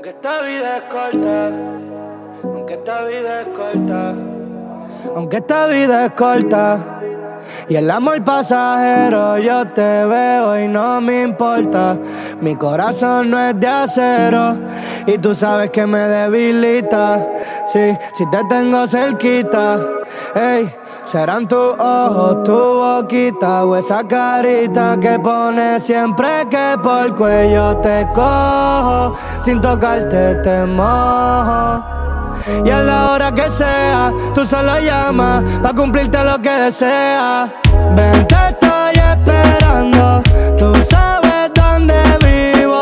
Aunque esta vida es corta, aunque esta vida es corta, aunque esta vida es corta y el amor pasajero, yo te veo y no me importa. Mi corazón no es de acero y tú sabes que me debilita. Sí, si te tengo cerquita, ey, serán tus ojos, tu boquita o esa carita que pones siempre que por cuello te cojo. Sin tocarte te mojo. Y a la hora que sea, tú solo llamas pa' cumplirte lo que deseas. Ven, te estoy esperando, tú sabes dónde vivo.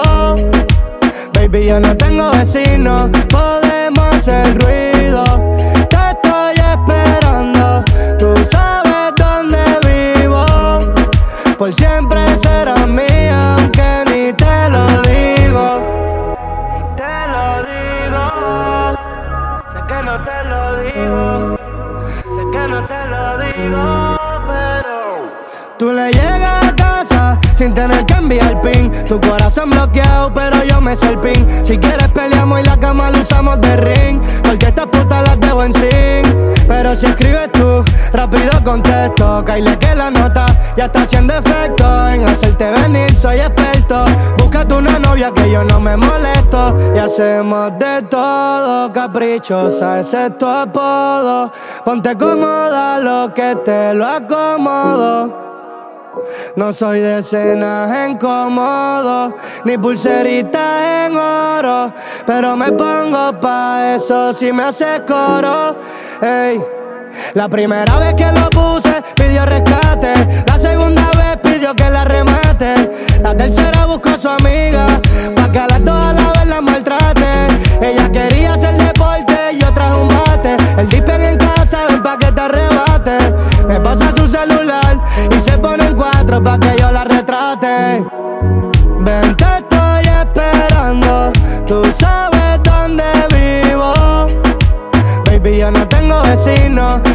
Baby, yo no tengo vecinos, podemos hacer ruido. Te estoy esperando, tú sabes dónde vivo. Por siempre serás mía, aunque ni te lo digo. Ni te lo digo. Sé que no te lo digo, sé que no te lo digo, pero tú le llegas a casa sin tener que enviar pin. Tu corazón bloqueado, pero yo me sé el pin. Si quieres peleamos y la cama la usamos de ring, porque estas putas las dejo en sin. Pero si escribes tú, rápido contesto. Caile que la nota ya está haciendo efecto. En hacerte venir soy experto. Búscate una novia que yo no me molesto. Y hacemos de todo, caprichosa, ese es tu apodo. Ponte cómoda, lo que te lo acomodo. No soy de cenas en cómodo, ni pulserita en oro, pero me pongo pa' eso si me haces coro. Ey. La primera vez que lo puse pidió rescate, la segunda vez pidió que la remate, la tercera buscó a su amiga pa' que a las dos a la vez la maltrate. Ella quería hacer deporte y yo traje un bate. El dispen en casa, ven pa' que te arrebate. Me pasa su celular y se pone en cuatro pa' que yo la retrate. Ven, te estoy esperando, tú sabes dónde vivo. Baby, yo no tengo vecinos,